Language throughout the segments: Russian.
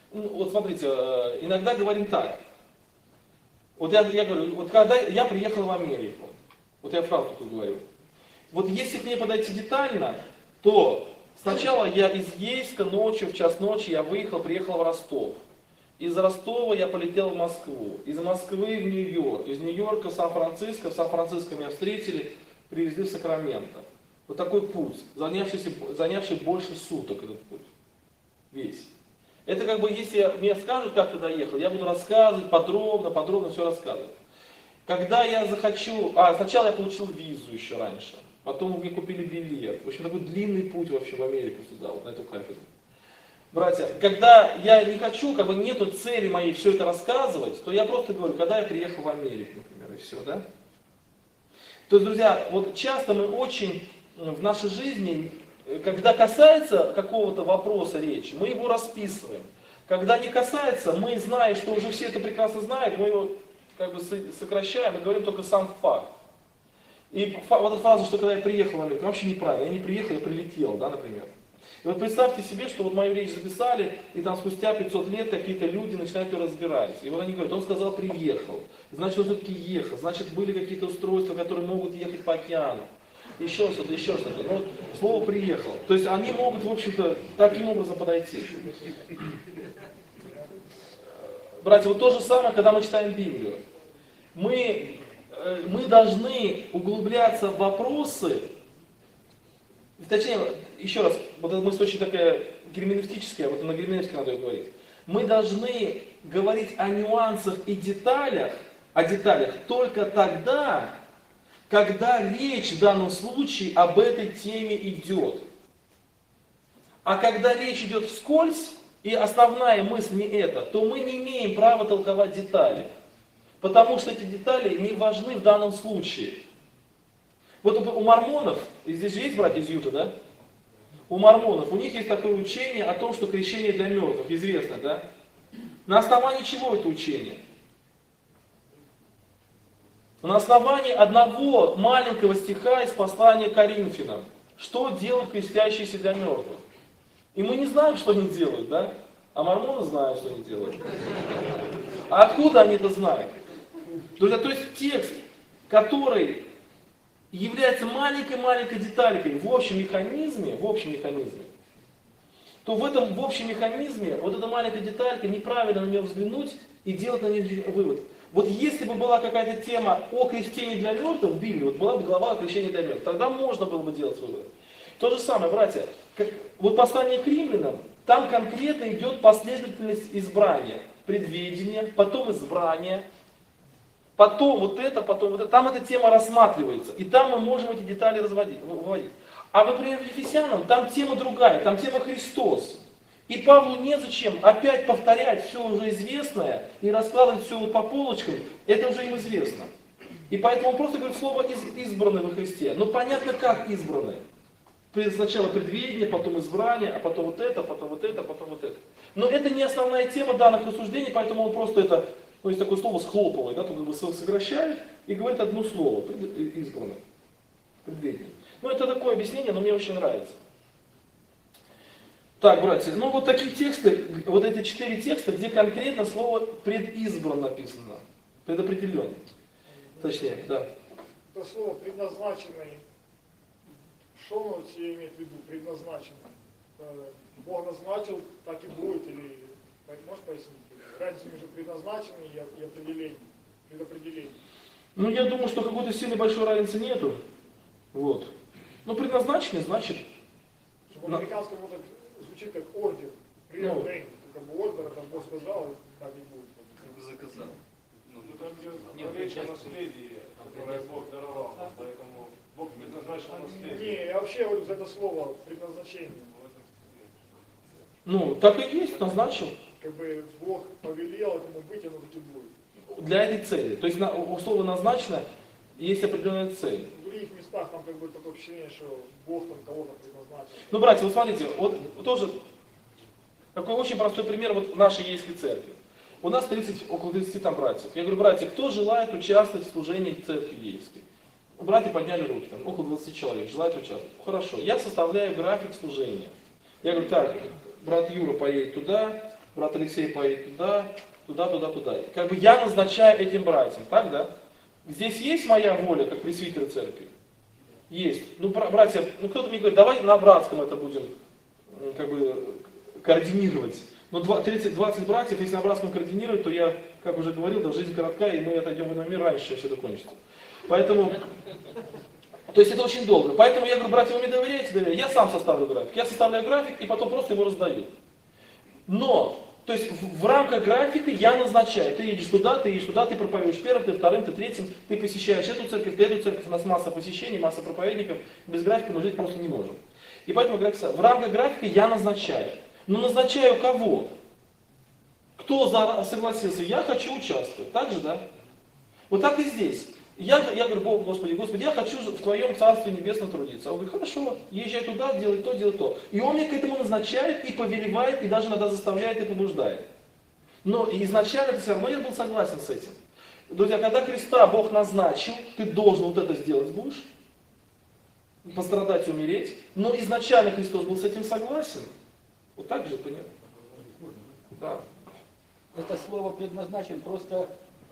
Ну, вот смотрите, иногда говорим так. Вот я говорю, вот когда я приехал в Америку, вот я фразу такую говорю. Вот если к ней подойти детально, то сначала я из Ейска ночью, в час ночи я выехал, приехал в Ростов. Из Ростова я полетел в Москву, из Москвы в Нью-Йорк, из Нью-Йорка в Сан-Франциско меня встретили, привезли в Сакраменто. Вот такой путь, занявший больше суток этот путь, весь. Это как бы, если мне скажут, как ты доехал, я буду рассказывать подробно все рассказывать. Когда я захочу, сначала я получил визу еще раньше, потом мне купили билет. В общем, такой длинный путь вообще в Америку сюда, вот на эту кафедру. Братья, когда я не хочу, как бы нету цели моей все это рассказывать, то я просто говорю, когда я приехал в Америку, например, и все, да? То есть, друзья, вот часто мы очень в нашей жизни, когда касается какого-то вопроса речи, мы его расписываем. Когда не касается, мы, зная, что уже все это прекрасно знают, мы его как бы сокращаем и говорим только сам факт. И вот эта фраза, что когда я приехал в Америку, вообще неправильно. Я не приехал, я прилетел, да, например. И вот представьте себе, что вот мою речь записали, и там спустя 500 лет какие-то люди начинают ее разбирать. И вот они говорят, он сказал приехал, значит он все-таки ехал, значит были какие-то устройства, которые могут ехать по океану. Еще что-то, еще что-то. Но слово приехал. То есть они могут, в общем-то, таким образом подойти. Братья, вот то же самое, когда мы читаем Библию. Мы должны углубляться в вопросы, точнее, еще раз, вот эта мысль очень такая герменевтическая, вот на герменевтике надо ее говорить. Мы должны говорить о нюансах и деталях, только тогда, когда речь в данном случае об этой теме идет. А когда речь идет вскользь, и основная мысль не эта, то мы не имеем права толковать детали. Потому что эти детали не важны в данном случае. Вот у мормонов, и здесь же есть братья из Юты, да? У мормонов, у них есть такое учение о том, что крещение для мертвых, известно, да? На основании чего это учение? На основании одного маленького стиха из послания к Коринфянам. Что делают крестящиеся для мертвых? И мы не знаем, что они делают, да? А мормоны знают, что они делают. А откуда они это знают? Друзья, то есть текст, который является маленькой деталькой в общем механизме, то в общем механизме вот эта маленькая деталька, неправильно на нее взглянуть и делать на нее вывод. Вот если бы была какая-то тема о крещении для мертвых в Библии, вот была бы глава о крещении для мертвых, тогда можно было бы делать вывод. То же самое, братья, вот послание к римлянам, там конкретно идет последовательность избрания, предведения, потом избрание, потом вот это, там эта тема рассматривается, и там мы можем эти детали выводить. А, например, в Ефесянам, там тема другая, там тема Христос. И Павлу незачем опять повторять все уже известное и раскладывать все по полочкам, это уже им известно. И поэтому он просто говорит слово избранный во Христе. Но понятно, как избранный. Сначала предвидение, потом избрание, а потом вот это, потом вот это, потом вот это. Но это не основная тема данных рассуждений, поэтому он просто это, ну, есть такое слово схлопывает, да, тут сокращает и говорит одно слово, избранное, предвидение. Ну, это такое объяснение, но мне очень нравится. Так, братья, ну вот такие тексты, вот эти 4 текста, где конкретно слово предизбран написано, предопределен. Точнее, да. Это слово предназначенный. Что он себе имеет в виду, предназначенный? Бог назначил, так и будет, или можешь пояснить? Разница между предназначенным и предопределением. Ну, я думаю, что какой-то сильной большой разницы нету. Вот. Но предназначенный значит... В американском вот звучит как ордер, преордейн. Как бы ордер, там Бог сказал, так и будет. Как бы заказал. Ну, там идет речь о наследии, которое Бог даровал, поэтому Бог предназначил наследие. Не, я вообще говорю за это слово предназначение. Ну, так и есть, назначил. Как бы Бог повелел этому быть, оно таки будет. Для этой цели. То есть у слова назначено есть определенная цель. В других местах там как бы такое впечатление, что Бог там кого-то предназначил. Ну, братья, вот смотрите, вот тоже такой очень простой пример вот нашей Ейской церкви. У нас около 30 там братьев. Я говорю, братья, кто желает участвовать в служении церкви Ейской? Братья подняли руки, там около 20 человек желают участвовать. Хорошо, я составляю график служения. Я говорю, так, брат Юра поедет туда, брат Алексей поедет туда, туда. Как бы я назначаю этим братьям, так, да? Здесь есть моя воля, как пресвитера церкви? Есть. Ну, братья, ну кто-то мне говорит, давай на братском это будем, как бы, координировать. Но 20 братьев, если на братском координировать, то я, как уже говорил, да, жизнь коротка, и мы отойдем в иной мир раньше, чем все это кончится. Поэтому, то есть это очень долго. Поэтому я говорю, братья, вы мне доверяете? Я сам составлю график. Я составляю график и потом просто его раздаю. Но, то есть в рамках графика я назначаю. Ты едешь туда, ты проповедуешь первым, ты вторым, ты третьим, ты посещаешь эту церковь, у нас масса посещений, масса проповедников. Без графика мы жить просто не можем. И поэтому в рамках графика я назначаю. Но назначаю кого? Кто согласился? Я хочу участвовать. Так же, да? Вот так и здесь. Я говорю, Богу, Господи, я хочу в Твоем Царстве Небесном трудиться. Он говорит, хорошо, езжай туда, делай то. И Он меня к этому назначает и повелевает, и даже иногда заставляет и побуждает. Но изначально ты все равно я был согласен с этим. Друзья, когда Христа Бог назначил, ты должен вот это сделать будешь, пострадать и умереть. Но изначально Христос был с этим согласен. Вот так же, понятно? Да. Это слово предназначен просто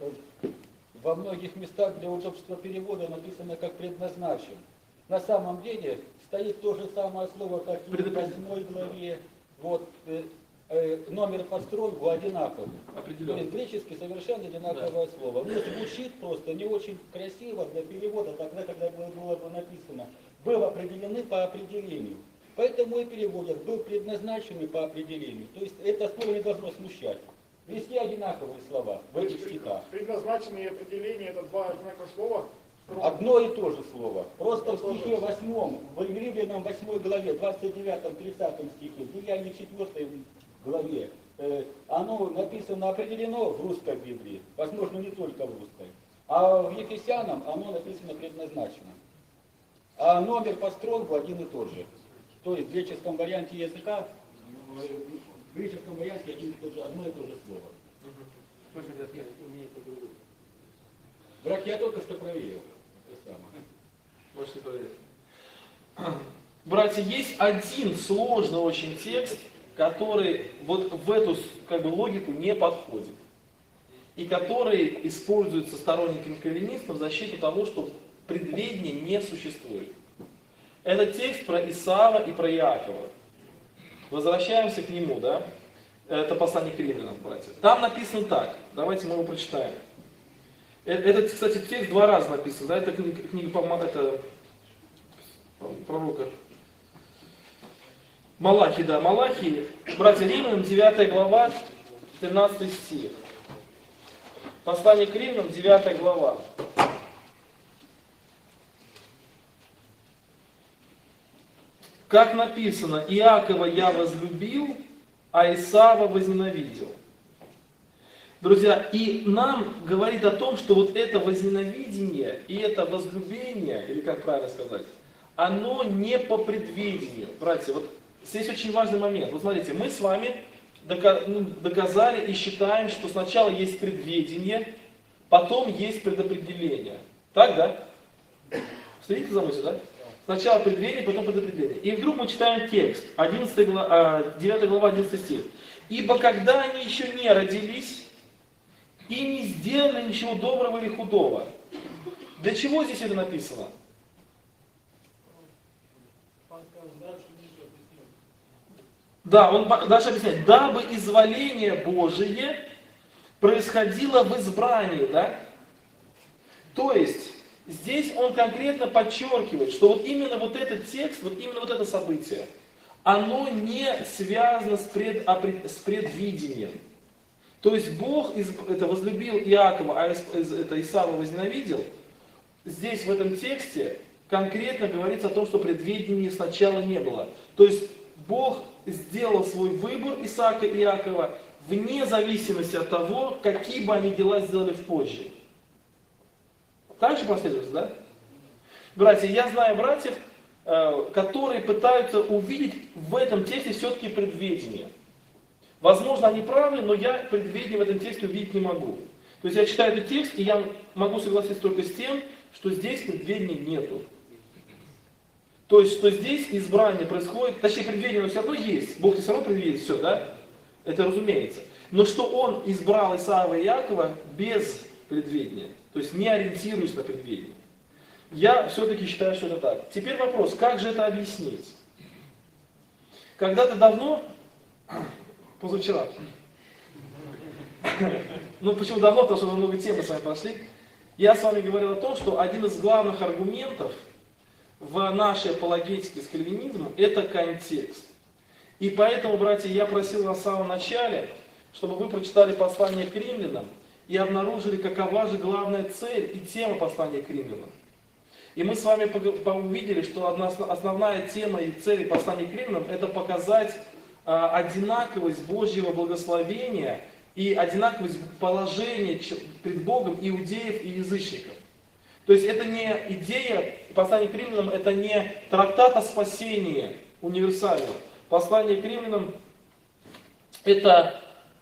во многих местах для удобства перевода написано как предназначен. На самом деле стоит то же самое слово, как и в 8 главе. Вот, номер по стронгу одинаковый. То есть гречески совершенно одинаковое слово. Но звучит просто не очень красиво для перевода, тогда, когда было бы написано. Был определены по определению. Поэтому и переводят, был предназначенный по определению. То есть это слово не должно смущать. Везде одинаковые слова в этих стихах. Предназначенные определения — это два одинаковых слова? Одно и то же слово. Просто в стихе 8, в Римлянам 8 главе, 29-30 стихе, в Деянии 4 главе, оно написано определено в русской Библии, возможно, не только в русской. А в Ефесянам оно написано предназначено. А номер по стронгу один и тот же. То есть в греческом варианте языка, в греческом варианте одно и то же слово. Братья, я только что проверил. Можете проверить. Братья, есть один сложный очень текст, который вот в эту как бы, логику не подходит. И который используется сторонниками кальвинизма в защиту того, что предведения не существует. Это текст про Исава и про Иакова. Возвращаемся к нему, да? Это послание к римлянам, братья. Там написано так. Давайте мы его прочитаем. Это, кстати, текст два раза написан, да? Это книга это пророка Малахи, да, Малахи, братья, Римлянам, 9 глава, 13 стих. Послание к Римлянам, 9 глава. Как написано, Иакова я возлюбил, а Исава возненавидел. Друзья, и нам говорит о том, что вот это возненавидение и это возлюбление, или как правильно сказать, оно не по предвидению. Братья, вот здесь очень важный момент. Вот смотрите, мы с вами доказали и считаем, что сначала есть предвидение, потом есть предопределение. Так, да? Следите за мыслью, да? Сначала предвидение, потом предопределение. И вдруг мы читаем текст, 9 глава, 11 стих. «Ибо когда они еще не родились и не сделали ничего доброго или худого». Для чего здесь это написано? Да, он дальше объясняет. «Дабы изволение Божие происходило в избрании». Да? То есть, здесь он конкретно подчеркивает, что вот именно вот этот текст, вот именно вот это событие, оно не связано с предвидением. То есть Бог это возлюбил Иакова, а это Исава возненавидел. Здесь в этом тексте конкретно говорится о том, что предвидения сначала не было. То есть Бог сделал свой выбор Исаака и Иакова вне зависимости от того, какие бы они дела сделали позже. Так же последовательно, да? Братья, я знаю братьев, которые пытаются увидеть в этом тексте все-таки предвидение. Возможно, они правы, но я предвидение в этом тексте увидеть не могу. То есть я читаю этот текст, и я могу согласиться только с тем, что здесь предвидения нету. То есть, что здесь избрание происходит, точнее, предвидение все равно есть, Бог все равно предвидит все, да? Это разумеется. Но что он избрал Исаава и Иакова без предвидения, то есть не ориентируясь на предвидение. Я все-таки считаю, что это так. Теперь вопрос, как же это объяснить? Когда-то давно, позавчера, ну почему давно, потому что мы много тем с вами прошли, я с вами говорил о том, что один из главных аргументов в нашей апологетике с кальвинизмом это контекст. И поэтому, братья, я просил вас в самом начале, чтобы вы прочитали послание к римлянам и обнаружили, какова же главная цель и тема послания к римлянам. И мы с вами увидели, что основная тема и цель послания к римлянам это показать одинаковость Божьего благословения и одинаковость положения пред Богом иудеев и язычников. То есть это не идея, послание к римлянам это не трактат о спасении универсального. Послание к римлянам это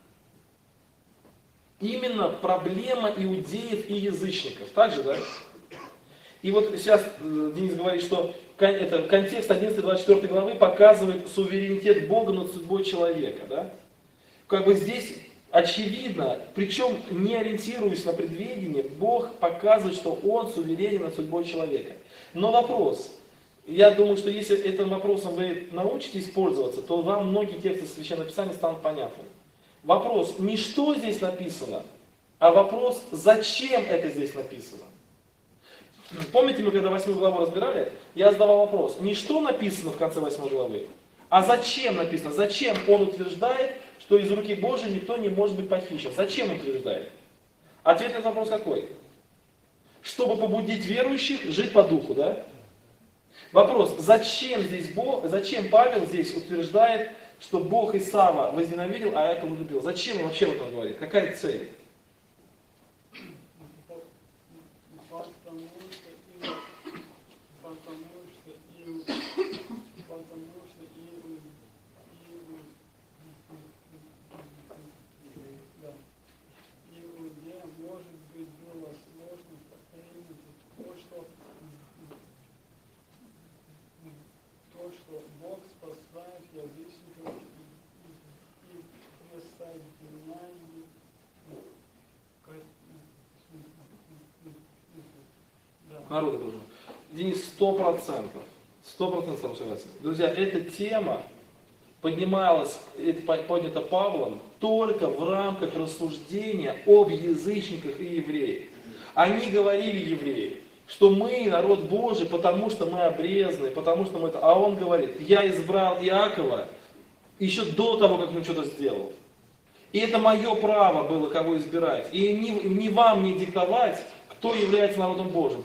именно проблема иудеев и язычников. Так же, да? И вот сейчас Денис говорит, что контекст 11-24 главы показывает суверенитет Бога над судьбой человека. Да? Как бы здесь очевидно, причем не ориентируясь на предвидение, Бог показывает, что Он суверенен над судьбой человека. Но вопрос, я думаю, что если этим вопросом вы научитесь пользоваться, то вам многие тексты Священного Писания станут понятны. Вопрос, не что здесь написано, а вопрос, зачем это здесь написано. Помните, мы когда 8 главу разбирали, я задавал вопрос, не что написано в конце 8 главы, а зачем написано, зачем он утверждает, что из руки Божией никто не может быть похищен. Зачем он утверждает? Ответ на этот вопрос какой? Чтобы побудить верующих жить по духу, да? Вопрос, зачем здесь Бог, зачем Павел здесь утверждает, что Бог Исава возненавидел, а Иакова любил? Зачем он вообще об этом говорит? Какая цель? Народа должен. Денис, 100%. 100% согласен. Друзья, эта тема поднималась, поднята Павлом только в рамках рассуждения об язычниках и евреях. Они говорили евреи, что мы народ Божий, потому что мы обрезаны, потому что мы это... А он говорит, я избрал Иакова еще до того, как он что-то сделал. И это мое право было, кого избирать. И не вам не диктовать, кто является народом Божьим.